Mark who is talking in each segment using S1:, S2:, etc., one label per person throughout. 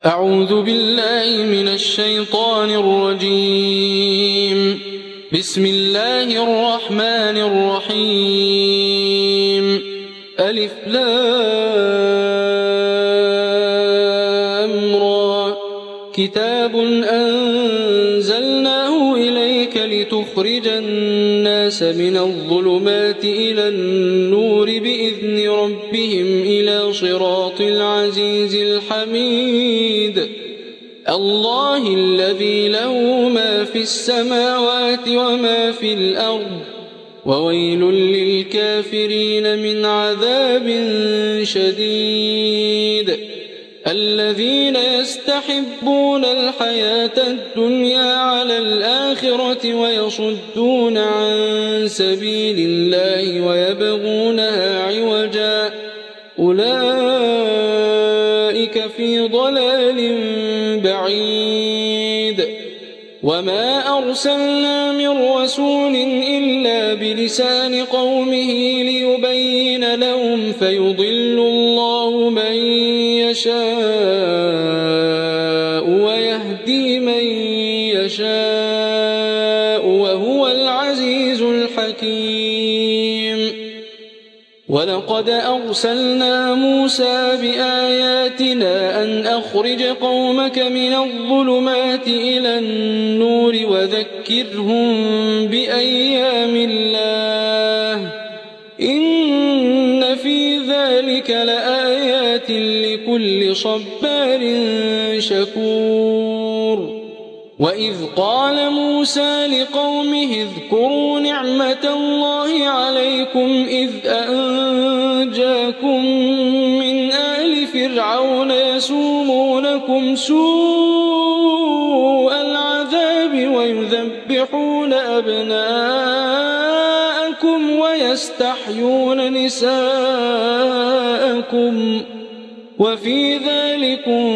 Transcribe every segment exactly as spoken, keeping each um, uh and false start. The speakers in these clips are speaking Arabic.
S1: أعوذ بالله من الشيطان الرجيم. بسم الله الرحمن الرحيم. ألف لام را. كتاب أنزلناه إليك لتخرج الناس من الظلمات إلى النور بإذن ربهم إلى صراط العزيز الحميد. الله الذي له ما في السماوات وما في الأرض، وويل للكافرين من عذاب شديد. الذين يستحبون الحياة الدنيا على الآخرة ويصدون عن سبيل الله ويبغونها عوجا، أولئك في ضلال بعيد. وما أرسلنا من رسول إلا بلسان قومه ليبين لهم، فيضل الله من يشاء ويهدي من يشاء، وهو العزيز الحكيم. ولقد أرسلنا موسى بآياتنا أن أخرج قومك من الظلمات إلى النور وذكرهم بأيام الله، إن في ذلك لآيات لكل صبار شكور. وإذ قال موسى لقومه اذكروا نعمة الله عليكم إذ أنجاكم من آل فرعون يسومونكم سوء العذاب ويذبحون أبناءكم ويستحيون نساءكم، وفي ذلكم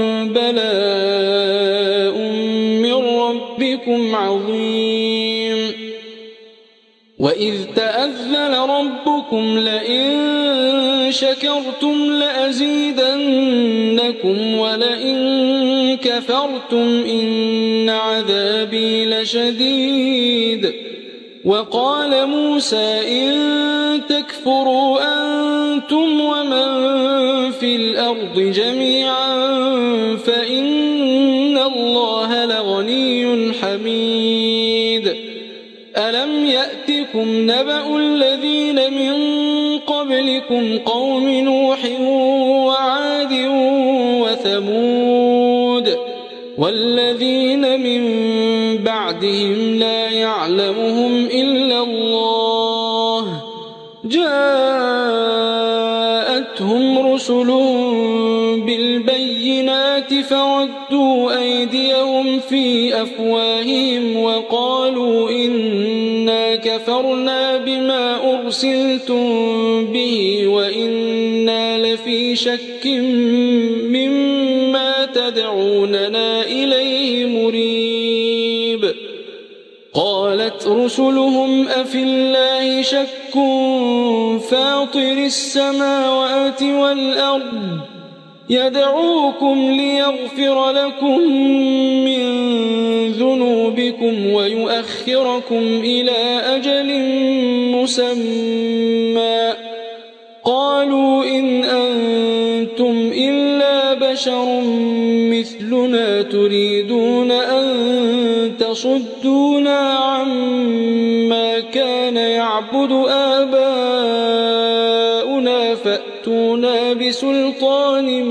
S1: بلاء من ربكم عظيم. وإذ تأذن ربكم لئن شكرتم لأزيدنكم ولئن كفرتم إن عذابي لشديد. وقال موسى إن تكفروا أنتم ومن في الأرض جميعا فإن الله لغني حميد. ألم يأتكم نبأ الذين من قبلكم قوم نوح وعاد وثمود والذين من بعدهم لا يعلمهم إلا الله، جاءتهم رسلهم بالبينات فردوا أيديهم في أفواههم وقالوا إنا كفرنا بما أرسلتم به وإنا لفي شك مما تدعوننا إليه مريب. قالت رسلهم أفي الله شك فاطر السماوات والأرض يدعوكم ليغفر لكم من ذنوبكم ويؤخركم إلى أجل مسمى. قالوا إن أنتم إلا بشر مثلنا تريدون أن تصدونا عما كان يعبد آباؤنا فأتونا بسلطان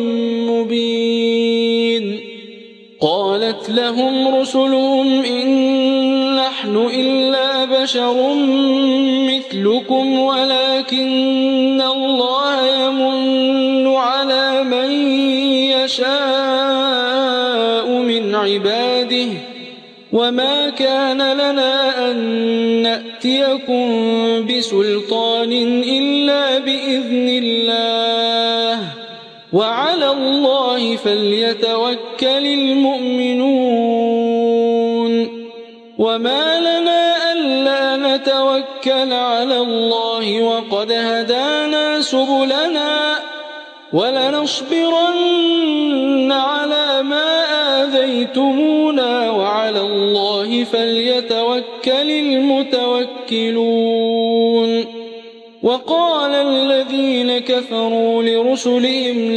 S1: مبين. قالت لهم رسلهم إن نحن إلا بشر مثلكم ولكن الله يمن على من يشاء من عباده، وما كان لنا أن نأتيكم بسلطان إلا بإذن الله، وعلى الله فليتوكل المؤمنون. وما لنا ألا نتوكل على الله وقد هدانا سبلنا ولنصبرن على سألتمونا وعلى الله فليتوكل المتوكلون. وقال الذين كفروا لرسلهم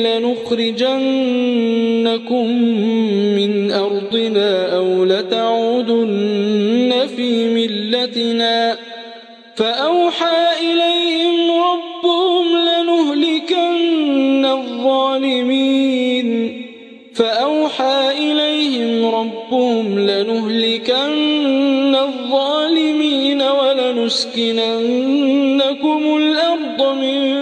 S1: لنخرجنكم من أرضنا أو لتعودن في ملتنا فأوحى إليهم ربهم لنهلكن الظالمين فأوحى إليهم ربهم لنهلكن الظالمين ولنسكننكم الأرض من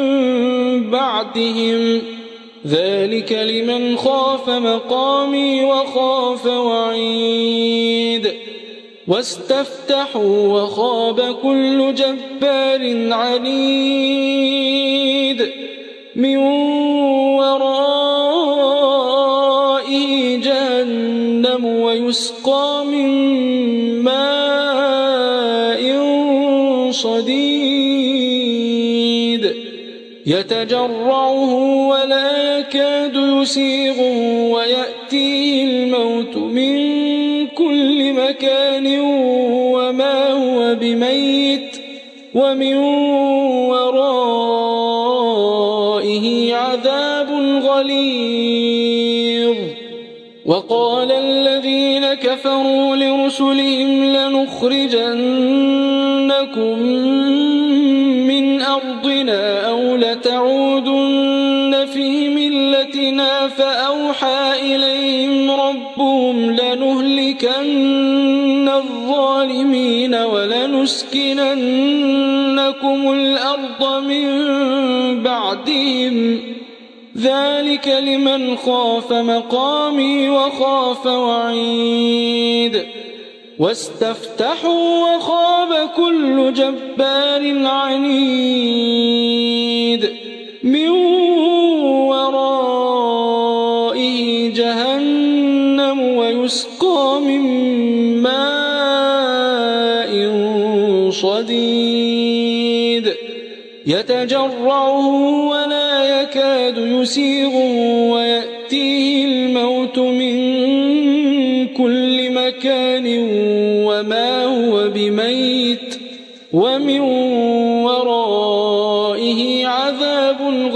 S1: بعدهم ذلك لمن خاف مقامي وخاف وعيد. واستفتحوا وخاب كل جبار عنيد من ورائه جهنم ويسقى من ماء صديد يتجرعه ولا يكاد يسيغه ويأتيه الموت من كل مكان وما هو بميت ومن ورائه عذاب غليظ. وقال الذين كفروا لرسلهم لنخرجنكم من أرضنا أو لتعودن في ملتنا فأوحى إليهم ربهم لنهلكن الظالمين ولنسكننكم الأرض من بعدهم ذلك لمن خاف مقامي وخاف وعيد. واستفتحوا وخاب كل جبار عنيد من ورائه جهنم ويسقى من ماء صديد يتجرعه ولا يكاد يسيغه ويأتيه الموت من كل مكان وما هو بميت ومن ورائه عذاب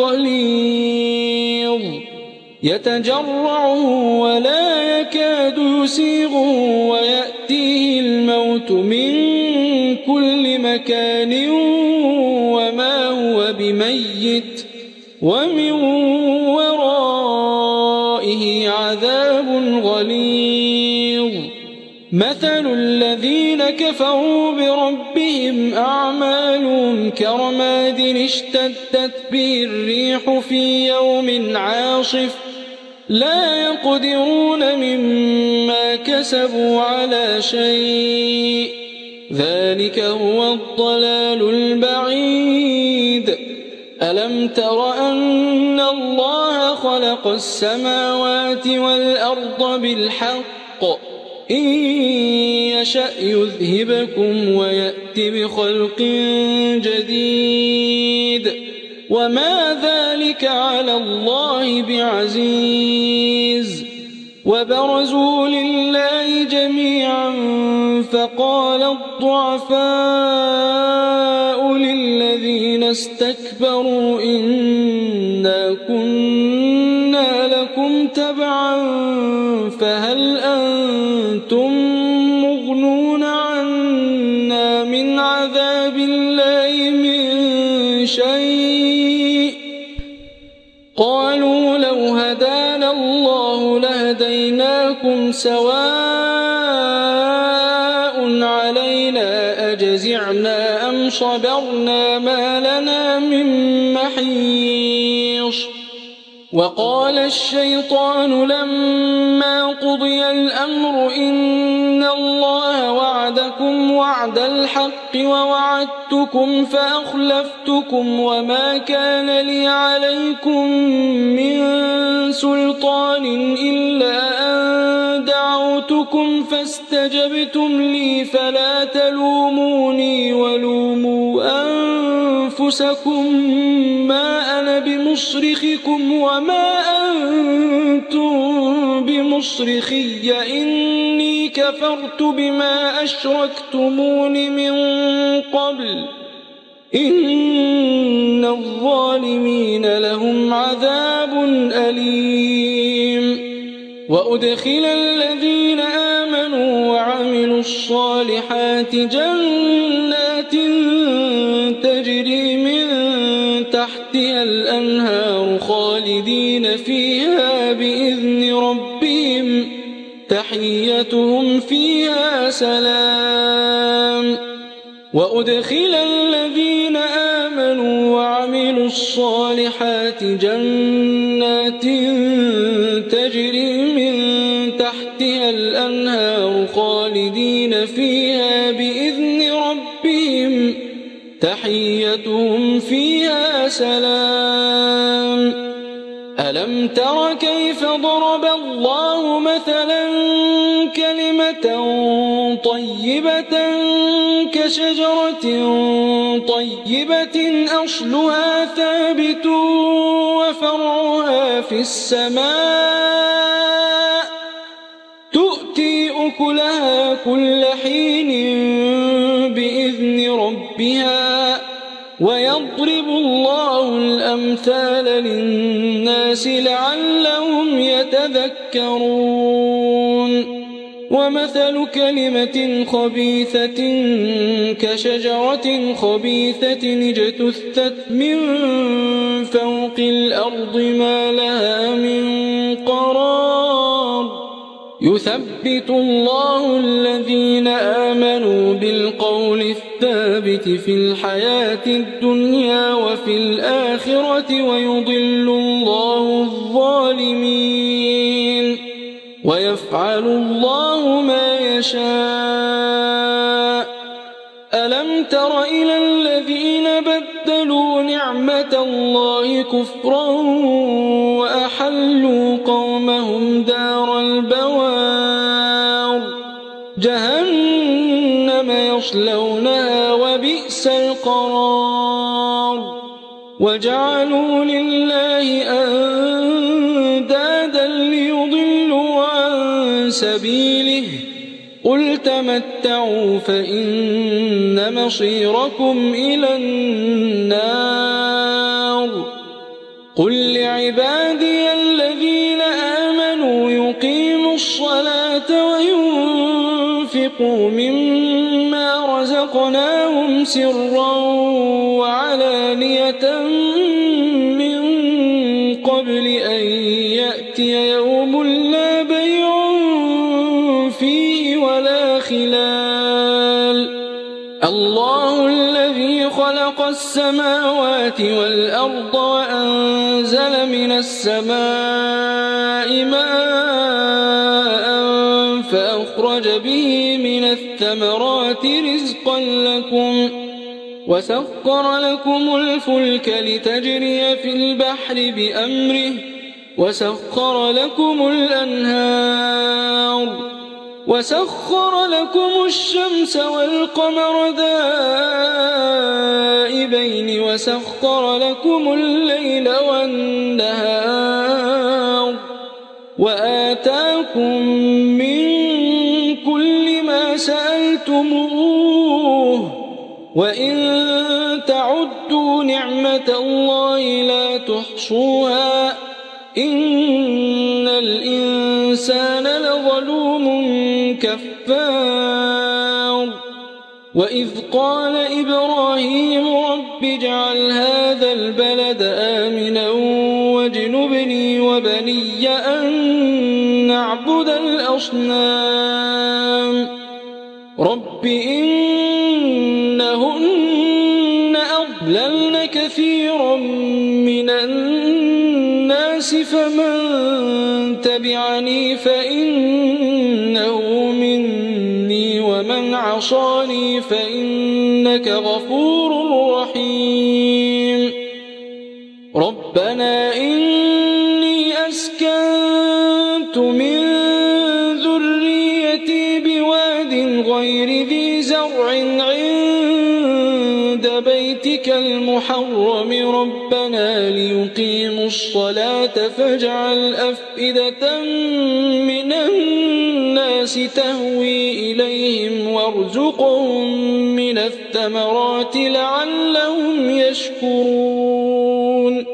S1: غليظ يتجرعه ولا يكاد يسيغه ويأتيه الموت من كل مكان وما هو بميت ومن ورائه عذاب غليظ. مثل الذين كفروا بربهم أعمالهم كرماد اشتدت به الريح في يوم عاصف لا يقدرون مما كسبوا على شيء ذلك هو الضلال البعيد. ألم تر أن الله خلق السماوات والأرض بالحق إن يشأ يذهبكم ويأت بخلق جديد وما ذلك على الله بعزيز. وبرزوا لله جميعا فقال الضعفاء للذين استكبروا إنا كنا لكم تبعا فهل أنتم مغنون عنا من عذاب الله من شيء قالوا لو هدانا الله لهديناكم سواء علينا أجزعنا أم صبرنا ما لنا من محيص. وقال الشيطان لما قضي الأمر إن الله وعدكم وعد الحق ووعدتكم فأخلفتكم وما كان لي عليكم من سلطان إلا أن دعوتكم فاستجبتم لي فلا تلوموني ولوموا أنفسكم ما أنا بمصرخكم وما أنتم بمصرخي إني كفرت بما أشركتمون من قبل إن الظالمين لهم عذاب أليم وأدخل الذين آمنوا وعملوا الصالحات جنات تجري من تحتها الأنهار خالدين فيها بإذن ربهم تحيتهم فيها سلام وأدخل الذين آمنوا وعملوا الصالحات جنات تجري من تحتها الأنهار خالدين فيها بإذن ربهم تحيتهم فيها سلام ألم تر كيف ضرب الله مثلا كلمة طيبة كشجرة طيبة أصلها ثابت وفرعها في السماء تؤتي أكلها كل حين بإذن ربها ويضرب الله الأمثال للناس لعلهم يتذكرون ومثل كلمة خبيثة كشجرة خبيثة اجتثت من فوق الأرض ما لها من قرار يثبت الله الذين آمنوا بالقول الثابت في الحياة الدنيا وفي الآخرة ويضل الله الظالمين ويفعل الله ما يشاء ألم تر إلى الذين بدلوا نعمة الله كفرا وأحلوا قومهم دار البوار جهنم يصلونها وبئس القرار وجعلوا لله أندادا ليضلوا عن سبيله قل تمتعوا فإن مصيركم إلى النار قل لعبادي الذين آمنوا يقيموا الصلاة وينفقوا مما رزقناهم سرا وعلانية من قبل أن يأتي يوم لا بيع فيه ولا خلال الله الذي خلق السماوات والأرض وأنزل من السماء ماء فأخرج به من الثمرات رزقا لكم وسخر لكم الفلك لتجري في البحر بأمره وسخر لكم الأنهار وسخر لكم الشمس والقمر دائبين وسخر لكم الليل والنهار وآتاكم من كل ما سألتموه وإن تعدوا نعمة الله لا تحصوها إن الإنسان لظلوم كفار وإذ قال إبراهيم رب اجعل هذا البلد آمنا واجنبني وبني أن نعبد الأصنام رب إنهن أضللن كثيرا من الناس فمن تبعني فإنه مني ومن عصاني فإنك غفور رحيم ربنا إني أسكنت من ذريتي بواد غير ذي زرع عند بيتك المحرم ربنا ليقيموا الصلاة فاجعل أفئدة الناس تهوي إليهم وارزقهم من الثمرات لعلهم يشكرون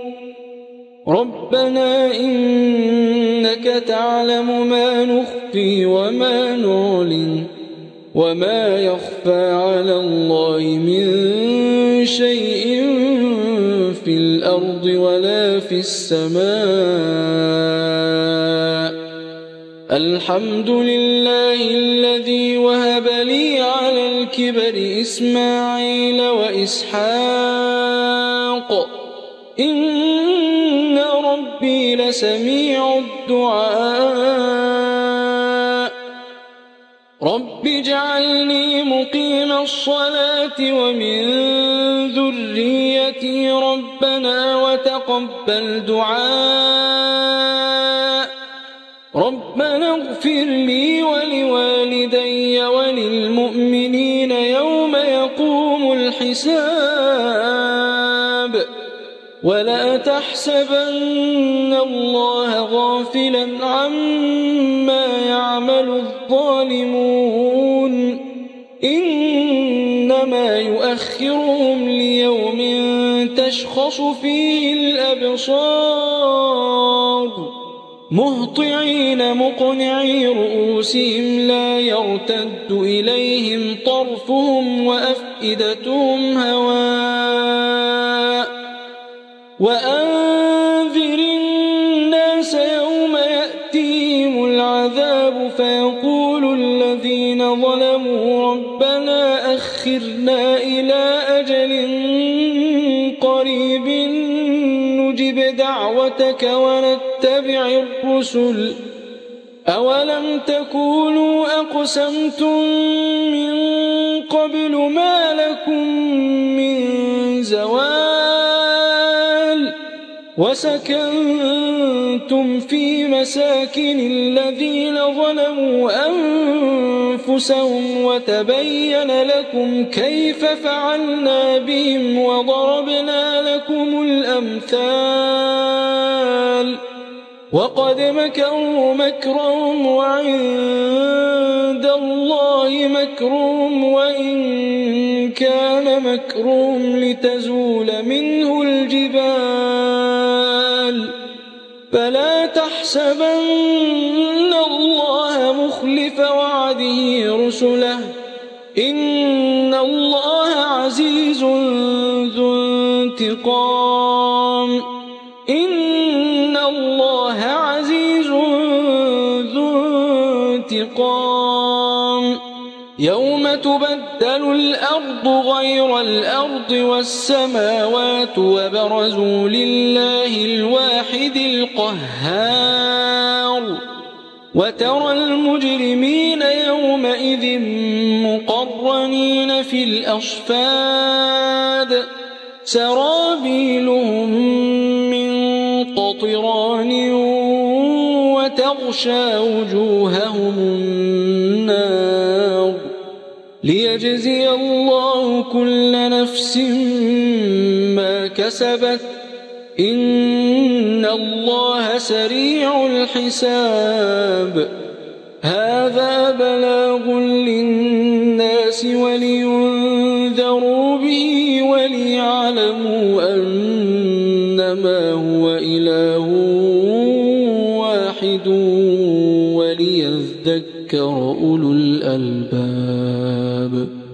S1: ربنا إنك تعلم ما نخفي وما نعلن وما يخفى على الله من شيء في الأرض ولا في السماء الحمد لله الذي وهب لي على الكبر إسماعيل وإسحاق إن ربي لسميع الدعاء رب اجعلني مقيم الصلاة ومن ذريتي ربنا وتقبل دعاء ربنا اغفر لي ولوالدي وللمؤمنين يوم يقوم الحساب ولا تحسبن الله غافلا عما يعمل الظالمون إنما يؤخرهم ليوم تشخص فيه الأبصار مهطعين مقنعي رؤوسهم لا يرتد إليهم طرفهم وأفئدتهم هواء وأنذر الناس يوم يأتيهم العذاب فيقول الذين ظلموا ربنا أخرنا إلى أجل قريب نجب دعوتك ونتبع الرسل أولم تكونوا أقسمتم من قبل ما لكم من زوال وسكنتم في مساكن الذين ظلموا أنفسهم وتبين لكم كيف فعلنا بهم وضربنا لكم الأمثال وقد مكروا مكرهم وعند الله مكرهم وإن كان مكرهم لتزول منه الجبال فلا تحسبن الله مخلف وعده رسله إن الله عزيز ذو انتقام إن الله عزيز ذو انتقام يوم تبدل الأرض غير الأرض والسماوات وبرزوا لله الواحد القهار وترى المجرمين يومئذ مقرنين في الأصفاد سرابيلهم من قطران وتغشى وجوههم النار ليجزي الله كل نفس ما كسبت إن الله سريع الحساب هذا بلاغ للناس ولينذروا به وليعلموا أنما هو إله واحد وليذكر أولو الألباب